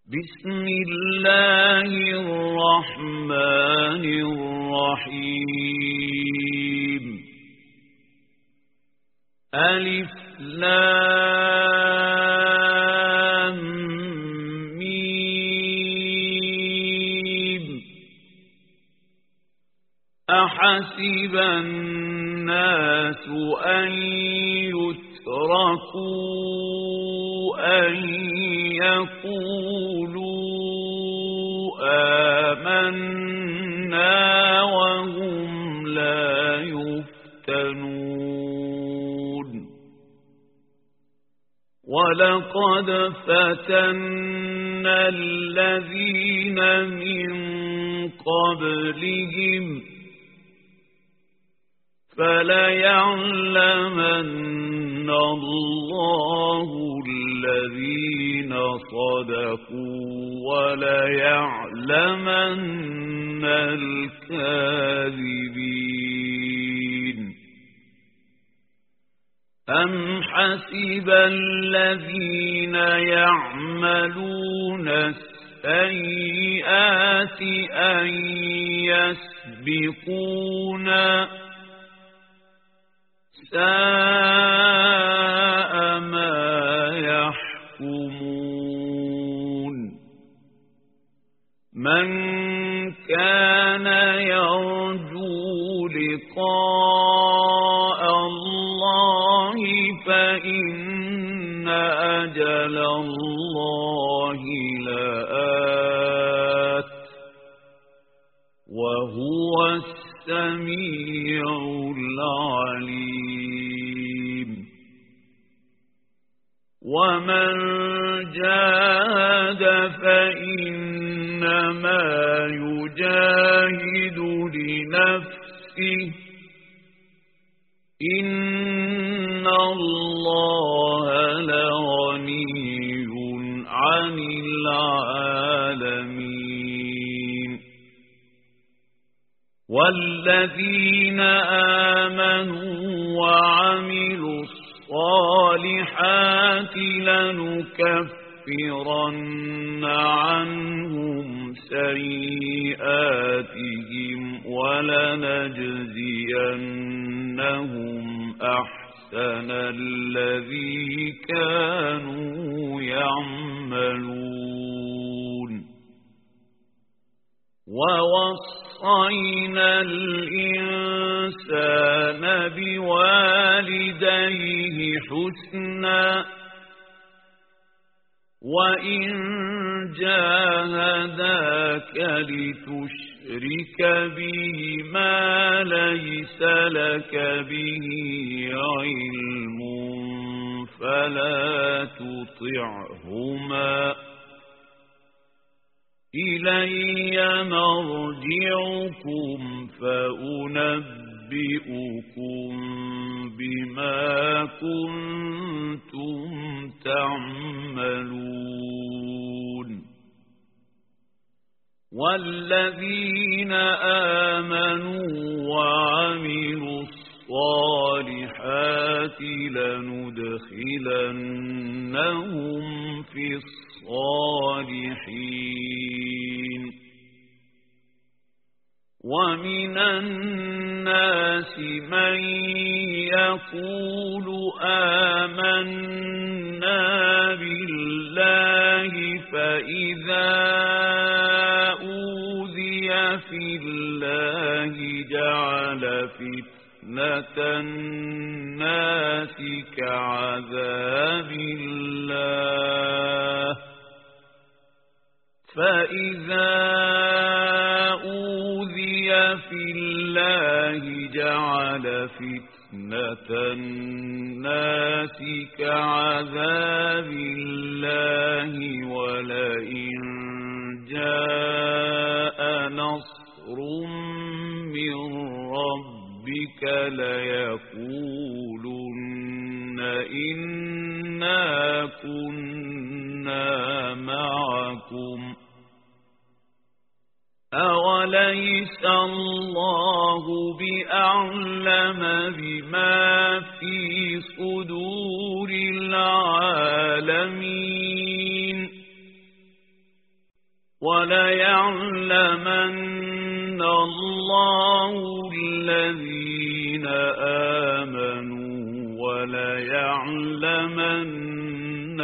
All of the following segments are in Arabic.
بسم الله الرحمن الرحيم ألف لام ميم أحسب الناس أن يتركوا أن يقولوا آمنا وهم لا يفتنون ولقد فتنا الذين من قبلهم فليعلمن الله الذين صدقوا وليعلمن الكاذبين أم حسب الذين يعملون السيئات أن يسبقونا ساء ما يحكمون من كان يرجو لقاء الله فإن أجل الله لآت وهو السميع العليم ومن جاهد فإنما يجاهد لنفسه إن الله لغني عن العالمين والذين آمنوا وعملوا الصالحات لنكفرن عنهم سيئاتهم ولنجزينهم أحسن الذي كانوا يعملون ووصينا الإنسان بوالديه حسنا وإن جاهداك لتشرك به ما ليس لك به علم فلا تطعهما إلي مرجعكم فأنبئكم بما كنتم تعملون والذين آمنوا وعملوا الصالحات لندخلنهم في الصالحين ومن الناس من يقول آمنا بالله فإذا أوذي في الله جعل فتنة الناس كعذاب الله فإذا أوذي في الله جعل فتنة الناس كعذاب الله ولئن جاء نصر من ربك ليقولن إنا كنا معكم أوليس الله بأعلم بما في صدور العالمين وَلَيَعْلَمَنَّ اللَّهُ الَّذِينَ آمَنُوا وَلَيَعْلَمَنَّ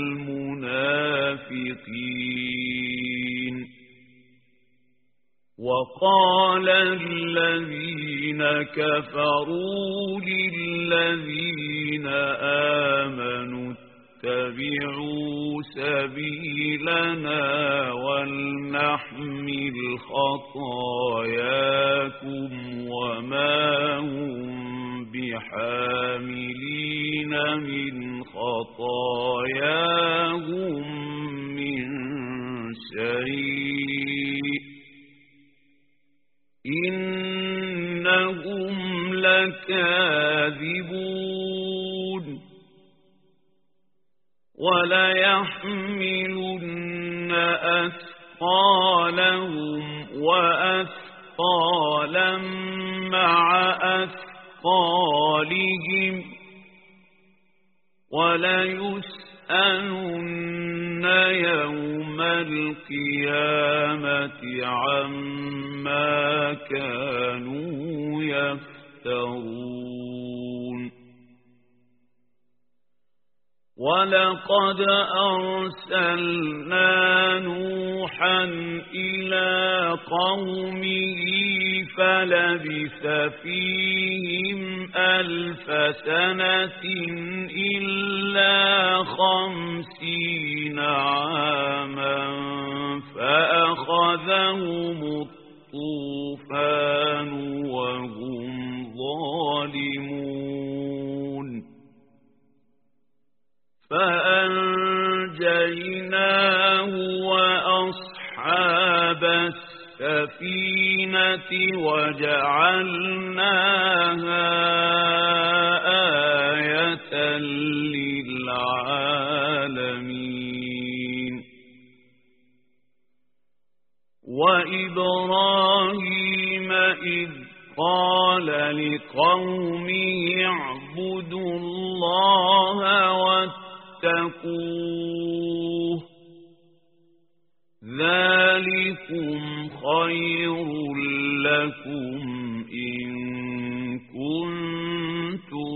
الْمُنَافِقِينَ وَقَالَ الَّذِينَ كَفَرُوا لِلَّذِينَ آمَنُوا اتَّبِعُوا سَبِيلَنَا وَلْنَحْمِلْ خَطَايَاكُمْ وَمَا هُمْ بِحَامِلِينَ مِنْ خَطَايَاهُمْ مِنْ شَيْءٍ إِنَّهُمْ لَكَاذِبُونَ وَلَيَحْمِلُنَّ أَثْقَالَهُمْ وَأَثْقَالًا مَعَ أَثْقَالِهِمْ وَلَيُسْأَلُنَّ يَوْمَ الْقِيَامَةِ عَمَّا كَانُوا يَفْتَرُونَ وَلَقَدْ أَرْسَلْنَا نُوحًا إِلَى قَوْمِهِ فَلَبِثَ فِيهِمْ 1000 سَنَةٍ إِلَّا 50 عَامًا فَأَخَذَهُمُ الطُّوفَانُ وَهُمْ ظَالِمُونَ فَأَنْجَيْنَاهُ وَأَصْحَابَ السَّفِينَةِ وَجَعَلْنَاهَا آيَةً لِلْعَالَمِينَ وَإِبْرَاهِيمَ إِذْ قَالَ لِقَوْمِهِ اعْبُدُوا اللَّهَ وَاتَّقُوهُ ذَلِكُمْ خَيْرٌ لَكُمْ إِن كُنتُمْ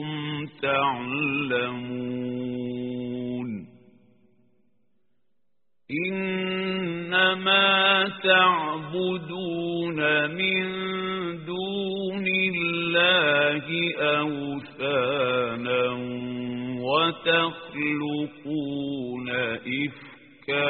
تَعْلَمُونَ إِنَّمَا تَعْبُدُونَ مِن دُونِ اللَّهِ أَوْثَانًا وَتَخْلُقُونَ إِفْكًا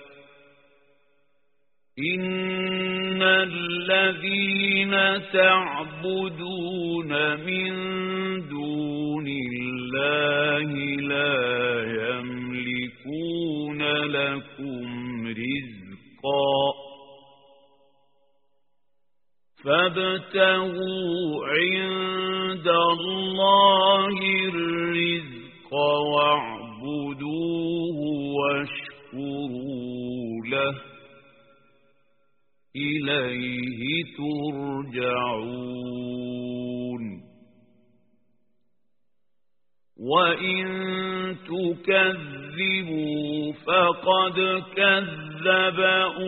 إِنَّ الَّذِينَ تَعْبُدُونَ مِن دُونِ اللَّهِ لَا يَمْلِكُونَ لَكُمْ رِزْقًا فَابْتَغُوا عِندَ اللَّهِ الرِّزْقَ وَاعْبُدُوهُ وَاشْكُرُوا لَهُ إِلَيْهِ تُرْجَعُونَ وَإِن تُكَذِّبُوا فَقَدْ كَذَّبَ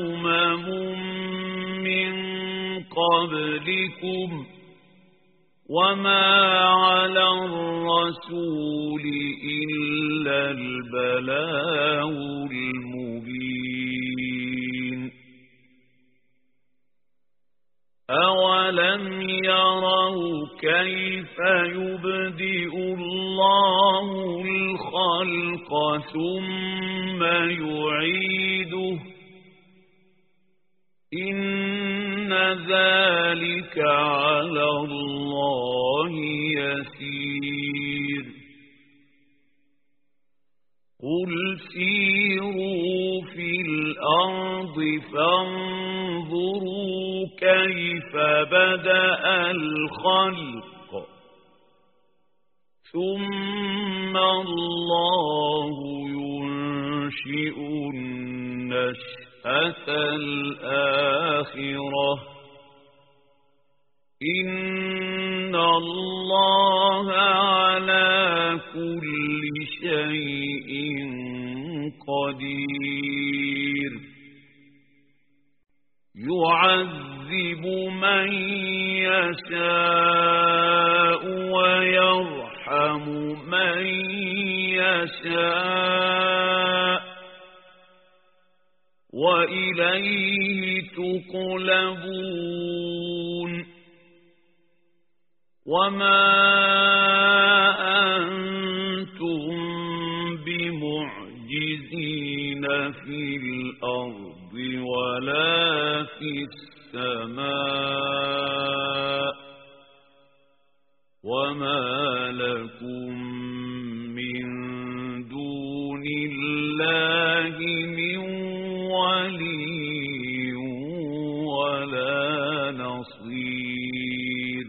مِن قَبْلِكُمْ وَمَا عَلَى الرَّسُولِ إِلَّا الْبَلَاغُ الْمُبِينُ أَوَلَمْ يَرَوْا كَيْفَ يُبْدِئُ اللَّهُ الْخَلْقَ ثُمَّ يُعِيدُهُ إِنَّ ذَلِكَ عَلَى اللَّهِ يَسِيرٌ قُلْ سِيرُوا فِي الْأَرْضِ فَانظُرُوا كَيْفَ بَدَأَ الْخَلْقَ ثُمَّ اللَّهُ يُنشِئُ النَّشْأَةَ الْآخِرَةَ إِنَّ اللَّهَ عَلَى كُلِّ شَيْءٍ قَدِيرٌ يشاء ويرحم من يشاء وإليه تقلبون وما أنتم بمعجزين في الأرض ولا في السماء وما لكم من دون الله من ولي ولا نصير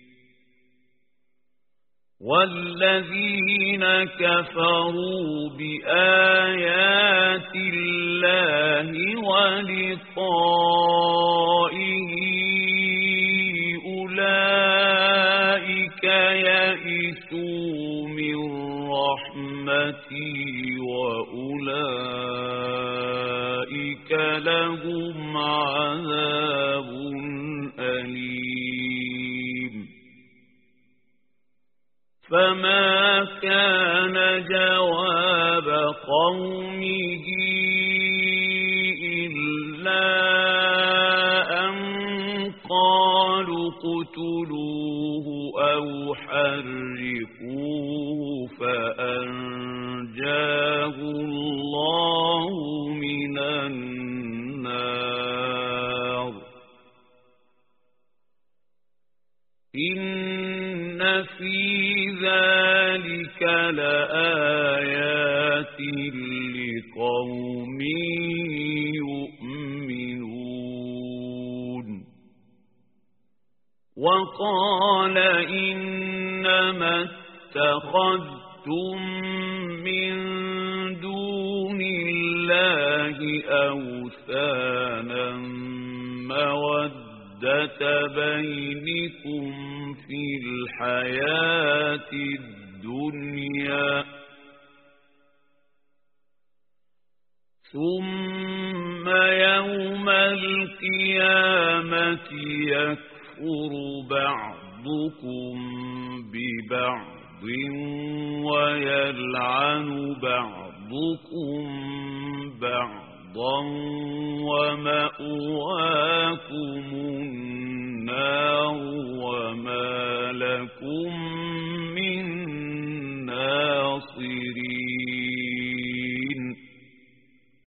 والذين كفروا بآيات الله ولقائه أولئك يئسوا من رحمتي وأولئك لهم عذاب أليم فما كان جواب قومه إلا أن قالوا اقتلوه أو حرقوه فأنجاه الله من النار إن في ذلك لآيات لقوم يؤمنون وقال إنما اتخذتم من دون الله أوثانا مودة بينكم في الحياة الدنيا ثم يوم القيامة يكفر بعضكم ببعض ويلعن بعضكم بعضا ومأواكم النار